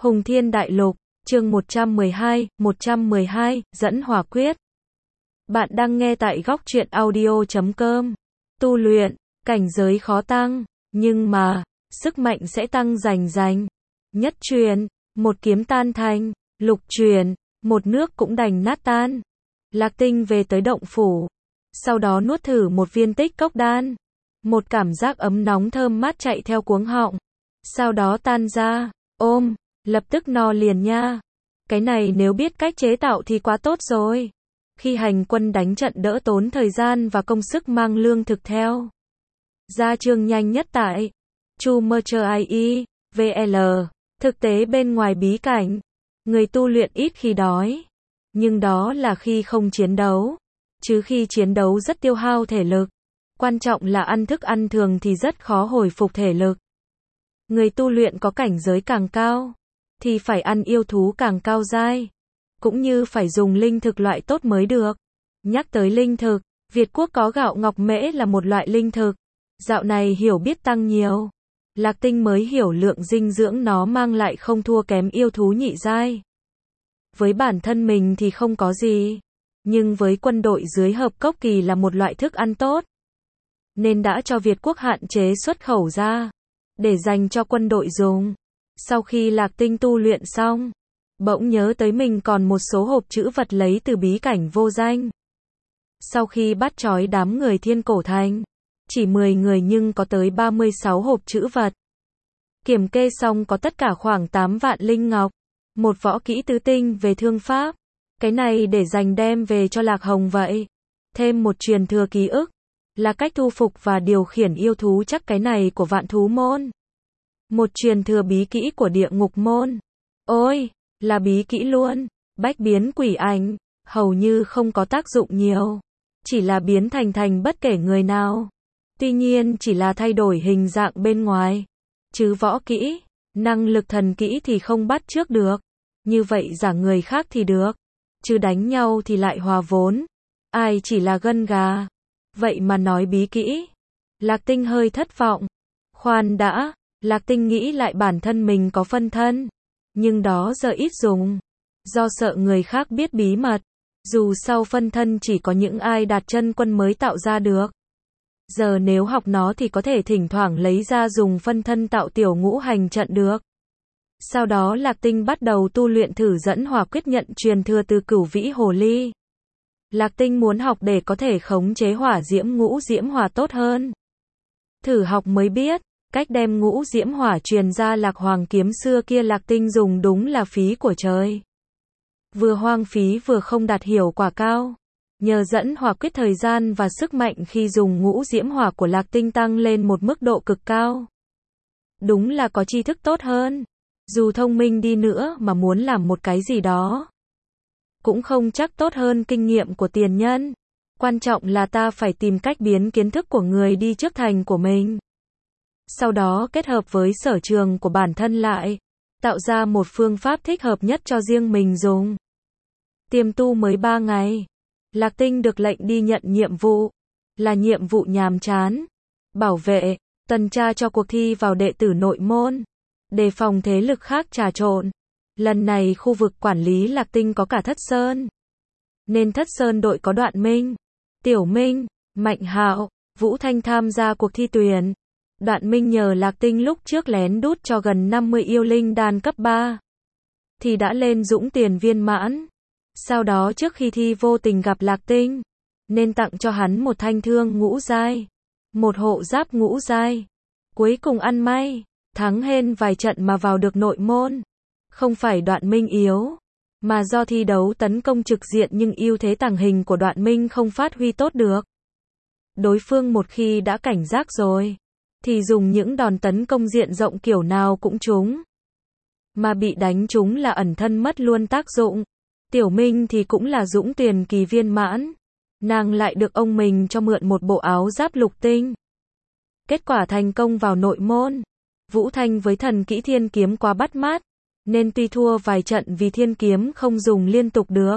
Hùng Thiên Đại Lục, chương 112, dẫn hỏa quyết. Bạn đang nghe tại góc truyện audio.com. Tu luyện, cảnh giới khó tăng, nhưng mà, sức mạnh sẽ tăng rành rành. Nhất truyền, một kiếm tan thành, lục truyền, một nước cũng đành nát tan. Lạc Tinh về tới động phủ, sau đó nuốt thử một viên tích cốc đan. Một cảm giác ấm nóng thơm mát chạy theo cuống họng, sau đó tan ra, ôm, lập tức no liền nha. Cái này nếu biết cách chế tạo thì quá tốt rồi. Khi hành quân đánh trận đỡ tốn thời gian và công sức mang lương thực theo. Gia chương nhanh nhất tại Chu Mơ Chơ IE, VL. Thực tế bên ngoài bí cảnh, người tu luyện ít khi đói. Nhưng đó là khi không chiến đấu. Chứ khi chiến đấu rất tiêu hao thể lực. Quan trọng là ăn thức ăn thường thì rất khó hồi phục thể lực. Người tu luyện có cảnh giới càng cao, thì phải ăn yêu thú càng cao giai. Cũng như phải dùng linh thực loại tốt mới được. Nhắc tới linh thực, Việt Quốc có gạo ngọc mễ là một loại linh thực. Dạo này hiểu biết tăng nhiều. Lạc Tinh mới hiểu lượng dinh dưỡng nó mang lại không thua kém yêu thú nhị giai. Với bản thân mình thì không có gì. Nhưng với quân đội dưới hợp cốc kỳ là một loại thức ăn tốt. Nên đã cho Việt Quốc hạn chế xuất khẩu ra. Để dành cho quân đội dùng. Sau khi Lạc Tinh tu luyện xong, bỗng nhớ tới mình còn một số hộp trữ vật lấy từ bí cảnh vô danh. Sau khi bắt trói đám người Thiên Cổ Thành, chỉ 10 người nhưng có tới 36 hộp trữ vật. Kiểm kê xong có tất cả khoảng 8 vạn linh ngọc, một võ kỹ tứ tinh về thương pháp. Cái này để dành đem về cho Lạc Hồng vậy. Thêm một truyền thừa ký ức, là cách thu phục và điều khiển yêu thú chắc cái này của Vạn Thú Môn. Một truyền thừa bí kỹ của Địa Ngục Môn. Ôi, là bí kỹ luôn. Bách biến quỷ ảnh, hầu như không có tác dụng nhiều. Chỉ là biến thành bất kể người nào. Tuy nhiên chỉ là thay đổi hình dạng bên ngoài. Chứ võ kỹ, năng lực thần kỹ thì không bắt chước được. Như vậy giả người khác thì được. Chứ đánh nhau thì lại hòa vốn. Ai chỉ là gân gà. Vậy mà nói bí kỹ. Lạc Tinh hơi thất vọng. Khoan đã, Lạc Tinh nghĩ lại bản thân mình có phân thân. Nhưng đó giờ ít dùng. Do sợ người khác biết bí mật. Dù sau phân thân chỉ có những ai đạt chân quân mới tạo ra được. Giờ nếu học nó thì có thể thỉnh thoảng lấy ra dùng phân thân tạo tiểu ngũ hành trận được. Sau đó Lạc Tinh bắt đầu tu luyện thử dẫn hỏa quyết nhận truyền thừa từ Cửu Vĩ Hồ Ly. Lạc Tinh muốn học để có thể khống chế hỏa diễm ngũ diễm hỏa tốt hơn. Thử học mới biết, cách đem ngũ diễm hỏa truyền ra Lạc Hoàng kiếm xưa kia Lạc Tinh dùng đúng là phí của trời. Vừa hoang phí vừa không đạt hiệu quả cao. Nhờ dẫn hỏa quyết thời gian và sức mạnh khi dùng ngũ diễm hỏa của Lạc Tinh tăng lên một mức độ cực cao. Đúng là có tri thức tốt hơn. Dù thông minh đi nữa mà muốn làm một cái gì đó, cũng không chắc tốt hơn kinh nghiệm của tiền nhân. Quan trọng là ta phải tìm cách biến kiến thức của người đi trước thành của mình. Sau đó kết hợp với sở trường của bản thân lại, tạo ra một phương pháp thích hợp nhất cho riêng mình dùng. Tiềm tu mới 3 ngày, Lạc Tinh được lệnh đi nhận nhiệm vụ. Là nhiệm vụ nhàm chán. Bảo vệ, tuần tra cho cuộc thi vào đệ tử nội môn. Đề phòng thế lực khác trà trộn. Lần này khu vực quản lý Lạc Tinh có cả Thất Sơn. Nên Thất Sơn đội có Đoạn Minh, Tiểu Minh, Mạnh Hạo, Vũ Thanh tham gia cuộc thi tuyển. Đoạn Minh nhờ Lạc Tinh lúc trước lén đút cho gần 50 yêu linh đan cấp 3. Thì đã lên dũng tiền viên mãn. Sau đó trước khi thi vô tình gặp Lạc Tinh. Nên tặng cho hắn một thanh thương ngũ giai. Một hộ giáp ngũ giai. Cuối cùng ăn may, thắng hên vài trận mà vào được nội môn. Không phải Đoạn Minh yếu, mà do thi đấu tấn công trực diện nhưng ưu thế tàng hình của Đoạn Minh không phát huy tốt được. Đối phương một khi đã cảnh giác rồi, thì dùng những đòn tấn công diện rộng kiểu nào cũng trúng. Mà bị đánh trúng là ẩn thân mất luôn tác dụng. Tiểu Minh thì cũng là dũng tiền kỳ viên mãn. Nàng lại được ông mình cho mượn một bộ áo giáp lục tinh. Kết quả thành công vào nội môn. Vũ Thanh với thần kỹ thiên kiếm quá bắt mắt. Nên tuy thua vài trận vì thiên kiếm không dùng liên tục được.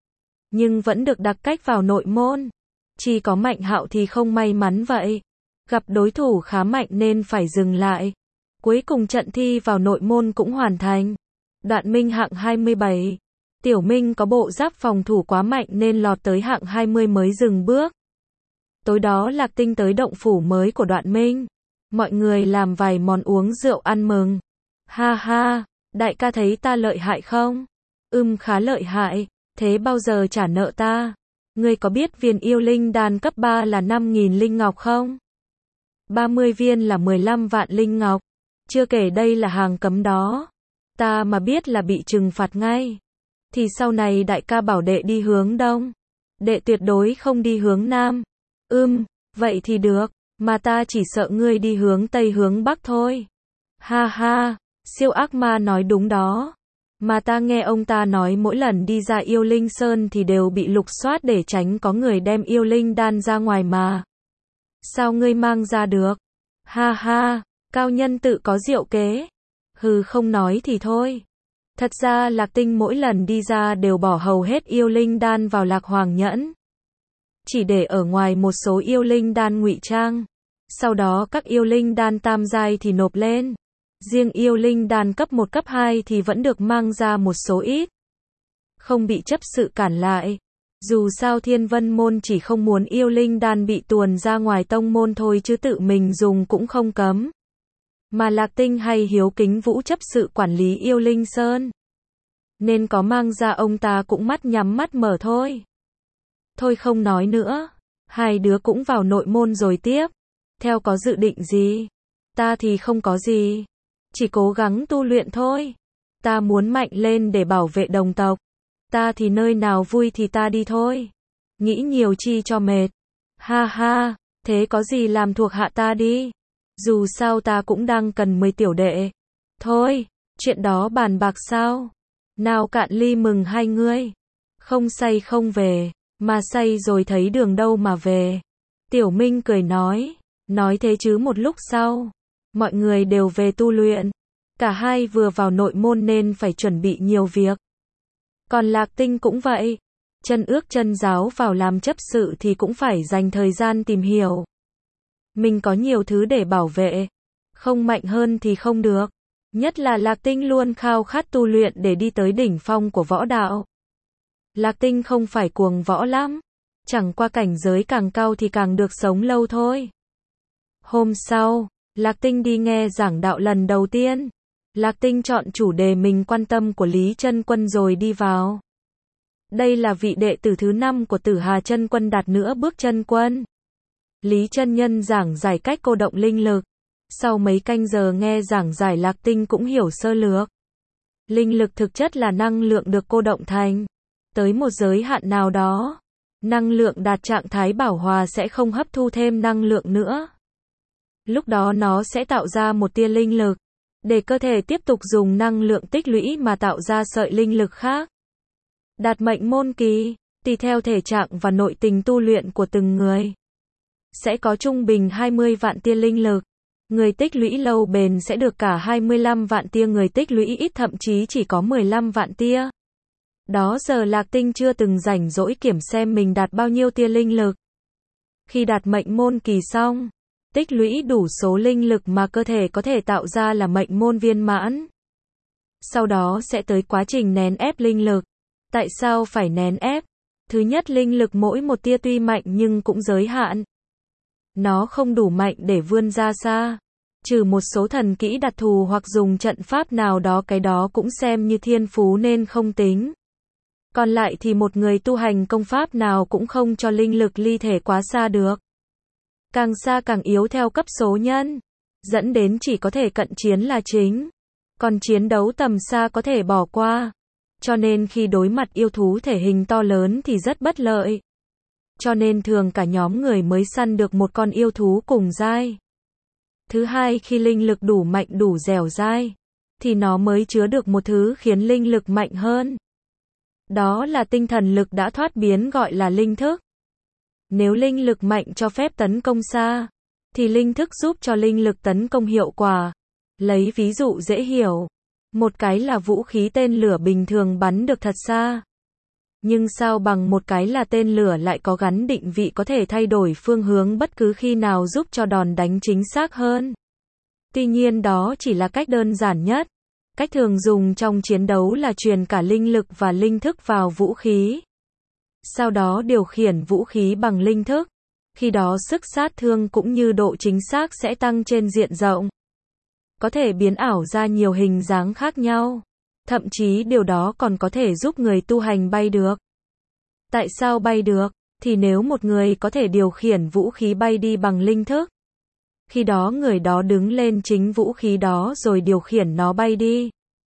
Nhưng vẫn được đặc cách vào nội môn. Chỉ có Mạnh Hạo thì không may mắn vậy. Gặp đối thủ khá mạnh nên phải dừng lại. Cuối cùng trận thi vào nội môn cũng hoàn thành. Đoạn Minh hạng 27. Tiểu Minh có bộ giáp phòng thủ quá mạnh nên lọt tới hạng 20 mới dừng bước. Tối đó Lạc Tinh tới động phủ mới của Đoạn Minh. Mọi người làm vài món uống rượu ăn mừng. Ha ha, đại ca thấy ta lợi hại không? Khá lợi hại, thế bao giờ trả nợ ta? Ngươi có biết viên yêu linh đan cấp 3 là 5.000 linh ngọc không? 30 viên là 15 vạn linh ngọc. Chưa kể đây là hàng cấm đó. Ta mà biết là bị trừng phạt ngay. Thì sau này đại ca bảo đệ đi hướng đông. Đệ tuyệt đối không đi hướng nam. Vậy thì được, mà ta chỉ sợ ngươi đi hướng tây hướng bắc thôi. Ha ha, siêu ác ma nói đúng đó. Mà ta nghe ông ta nói mỗi lần đi ra yêu linh sơn thì đều bị lục soát để tránh có người đem yêu linh đan ra ngoài mà. Sao ngươi mang ra được? Ha ha, cao nhân tự có diệu kế. Không nói thì thôi. Thật ra Lạc Tinh mỗi lần đi ra đều bỏ hầu hết yêu linh đan vào Lạc Hoàng nhẫn. Chỉ để ở ngoài một số yêu linh đan ngụy trang. Sau đó các yêu linh đan tam giai thì nộp lên. Riêng yêu linh đan cấp 1 cấp 2 thì vẫn được mang ra một số ít. Không bị chấp sự cản lại. Dù sao Thiên Vân môn chỉ không muốn yêu linh đan bị tuồn ra ngoài tông môn thôi chứ tự mình dùng cũng không cấm. Mà Lạc Tinh hay hiếu kính Vũ chấp sự quản lý yêu linh sơn. Nên có mang ra ông ta cũng mắt nhắm mắt mở thôi. Thôi không nói nữa. Hai đứa cũng vào nội môn rồi tiếp. Theo có dự định gì? Ta thì không có gì. Chỉ cố gắng tu luyện thôi. Ta muốn mạnh lên để bảo vệ đồng tộc. Ta thì nơi nào vui thì ta đi thôi. Nghĩ nhiều chi cho mệt. Ha ha, thế có gì làm thuộc hạ ta đi. Dù sao ta cũng đang cần 10 tiểu đệ. Thôi, chuyện đó bàn bạc sao? Nào cạn ly mừng hai ngươi. Không say không về, mà say rồi thấy đường đâu mà về. Tiểu Minh cười nói thế chứ một lúc sau. Mọi người đều về tu luyện. Cả hai vừa vào nội môn nên phải chuẩn bị nhiều việc. Còn Lạc Tinh cũng vậy. Chân ước chân giáo vào làm chấp sự thì cũng phải dành thời gian tìm hiểu. Mình có nhiều thứ để bảo vệ. Không mạnh hơn thì không được. Nhất là Lạc Tinh luôn khao khát tu luyện để đi tới đỉnh phong của võ đạo. Lạc Tinh không phải cuồng võ lắm. Chẳng qua cảnh giới càng cao thì càng được sống lâu thôi. Hôm sau, Lạc Tinh đi nghe giảng đạo lần đầu tiên. Lạc Tinh chọn chủ đề mình quan tâm của Lý Chân Quân rồi đi vào. Đây là vị đệ tử thứ 5 của Tử Hà Chân Quân đạt nửa bước chân quân. Lý chân nhân giảng giải cách cô động linh lực. Sau mấy canh giờ nghe giảng giải Lạc Tinh cũng hiểu sơ lược. Linh lực thực chất là năng lượng được cô động thành. Tới một giới hạn nào đó, năng lượng đạt trạng thái bảo hòa sẽ không hấp thu thêm năng lượng nữa. Lúc đó nó sẽ tạo ra một tia linh lực, để cơ thể tiếp tục dùng năng lượng tích lũy mà tạo ra sợi linh lực khác. Đạt mệnh môn kỳ, tùy theo thể trạng và nội tình tu luyện của từng người, sẽ có trung bình 20 vạn tia linh lực. Người tích lũy lâu bền sẽ được cả 25 vạn tia, người tích lũy ít thậm chí chỉ có 15 vạn tia. Đó giờ Lạc Tinh chưa từng rảnh rỗi kiểm xem mình đạt bao nhiêu tia linh lực. Khi đạt mệnh môn kỳ xong, tích lũy đủ số linh lực mà cơ thể có thể tạo ra là mệnh môn viên mãn. Sau đó sẽ tới quá trình nén ép linh lực. Tại sao phải nén ép? Thứ nhất, linh lực mỗi một tia tuy mạnh nhưng cũng giới hạn. Nó không đủ mạnh để vươn ra xa. Trừ một số thần kỹ đặc thù hoặc dùng trận pháp nào đó, cái đó cũng xem như thiên phú nên không tính. Còn lại thì một người tu hành công pháp nào cũng không cho linh lực ly thể quá xa được. Càng xa càng yếu theo cấp số nhân, dẫn đến chỉ có thể cận chiến là chính. Còn chiến đấu tầm xa có thể bỏ qua. Cho nên khi đối mặt yêu thú thể hình to lớn thì rất bất lợi. Cho nên thường cả nhóm người mới săn được một con yêu thú cùng giai. Thứ hai, khi linh lực đủ mạnh đủ dẻo dai, thì nó mới chứa được một thứ khiến linh lực mạnh hơn. Đó là tinh thần lực đã thoát biến, gọi là linh thức. Nếu linh lực mạnh cho phép tấn công xa, thì linh thức giúp cho linh lực tấn công hiệu quả. Lấy ví dụ dễ hiểu. Một cái là vũ khí tên lửa bình thường bắn được thật xa. Nhưng sao bằng một cái là tên lửa lại có gắn định vị có thể thay đổi phương hướng bất cứ khi nào, giúp cho đòn đánh chính xác hơn. Tuy nhiên đó chỉ là cách đơn giản nhất. Cách thường dùng trong chiến đấu là truyền cả linh lực và linh thức vào vũ khí. Sau đó điều khiển vũ khí bằng linh thức. Khi đó sức sát thương cũng như độ chính xác sẽ tăng trên diện rộng. Có thể biến ảo ra nhiều hình dáng khác nhau. Thậm chí điều đó còn có thể giúp người tu hành bay được. Tại sao bay được? Thì nếu một người có thể điều khiển vũ khí bay đi bằng linh thức, khi đó người đó đứng lên chính vũ khí đó rồi điều khiển nó bay đi,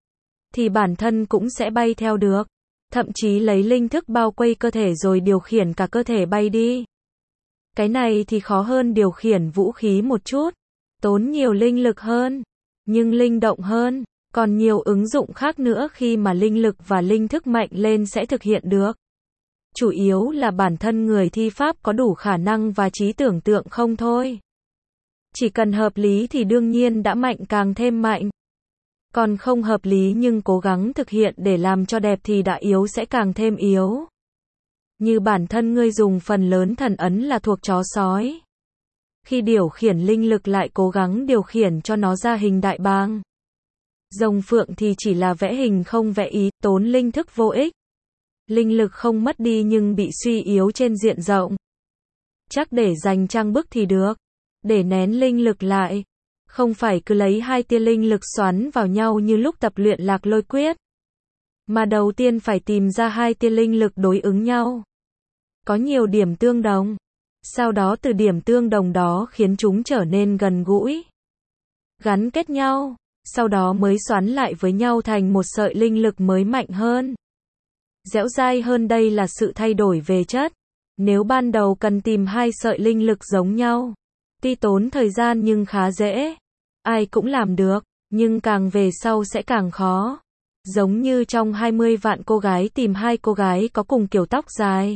thì bản thân cũng sẽ bay theo được. Thậm chí lấy linh thức bao quây cơ thể rồi điều khiển cả cơ thể bay đi. Cái này thì khó hơn điều khiển vũ khí một chút, tốn nhiều linh lực hơn, nhưng linh động hơn, còn nhiều ứng dụng khác nữa khi mà linh lực và linh thức mạnh lên sẽ thực hiện được. Chủ yếu là bản thân người thi pháp có đủ khả năng và trí tưởng tượng không thôi. Chỉ cần hợp lý thì đương nhiên đã mạnh càng thêm mạnh. Còn không hợp lý nhưng cố gắng thực hiện để làm cho đẹp thì đã yếu sẽ càng thêm yếu. Như bản thân ngươi dùng phần lớn thần ấn là thuộc chó sói. Khi điều khiển linh lực lại cố gắng điều khiển cho nó ra hình đại bàng. Rồng phượng thì chỉ là vẽ hình không vẽ ý, tốn linh thức vô ích. Linh lực không mất đi nhưng bị suy yếu trên diện rộng. Chắc để dành trang bức thì được. Để nén linh lực lại. Không phải cứ lấy hai tia linh lực xoắn vào nhau như lúc tập luyện Lạc Lôi Quyết. Mà đầu tiên phải tìm ra hai tia linh lực đối ứng nhau. Có nhiều điểm tương đồng. Sau đó từ điểm tương đồng đó khiến chúng trở nên gần gũi. Gắn kết nhau. Sau đó mới xoắn lại với nhau thành một sợi linh lực mới mạnh hơn. Dẻo dai hơn đây là sự thay đổi về chất. Nếu ban đầu cần tìm hai sợi linh lực giống nhau, tuy tốn thời gian nhưng khá dễ. Ai cũng làm được, nhưng càng về sau sẽ càng khó. Giống như trong 20 vạn cô gái tìm hai cô gái có cùng kiểu tóc dài,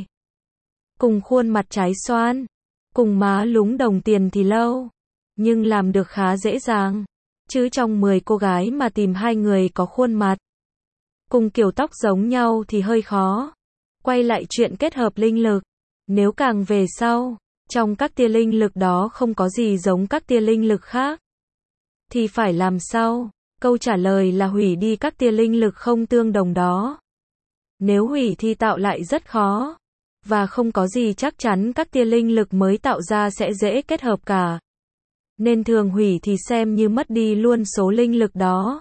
cùng khuôn mặt trái xoan, cùng má lúm đồng tiền thì lâu. Nhưng làm được khá dễ dàng. Chứ trong 10 cô gái mà tìm hai người có khuôn mặt cùng kiểu tóc giống nhau thì hơi khó. Quay lại chuyện kết hợp linh lực. Nếu càng về sau, trong các tia linh lực đó không có gì giống các tia linh lực khác, thì phải làm sao? Câu trả lời là hủy đi các tia linh lực không tương đồng đó. Nếu hủy thì tạo lại rất khó. Và không có gì chắc chắn các tia linh lực mới tạo ra sẽ dễ kết hợp cả. Nên thường hủy thì xem như mất đi luôn số linh lực đó.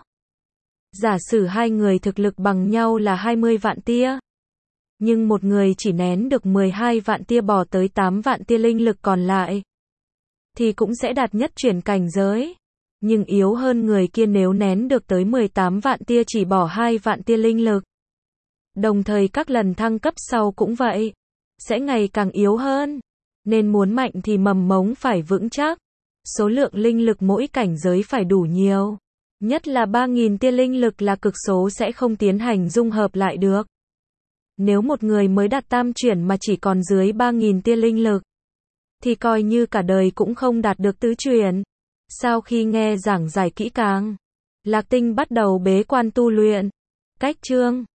Giả sử hai người thực lực bằng nhau là 20 vạn tia. Nhưng một người chỉ nén được 12 vạn tia bỏ tới 8 vạn tia linh lực còn lại. Thì cũng sẽ đạt nhất chuyển cảnh giới. Nhưng yếu hơn người kia nếu nén được tới 18 vạn tia chỉ bỏ 2 vạn tia linh lực. Đồng thời các lần thăng cấp sau cũng vậy. Sẽ ngày càng yếu hơn. Nên muốn mạnh thì mầm mống phải vững chắc. Số lượng linh lực mỗi cảnh giới phải đủ nhiều. Nhất là 3.000 tia linh lực là cực số sẽ không tiến hành dung hợp lại được. Nếu một người mới đạt tam chuyển mà chỉ còn dưới 3.000 tia linh lực, thì coi như cả đời cũng không đạt được tứ chuyển. Sau khi nghe giảng giải kỹ càng, Lạc Tinh bắt đầu bế quan tu luyện. Cách chương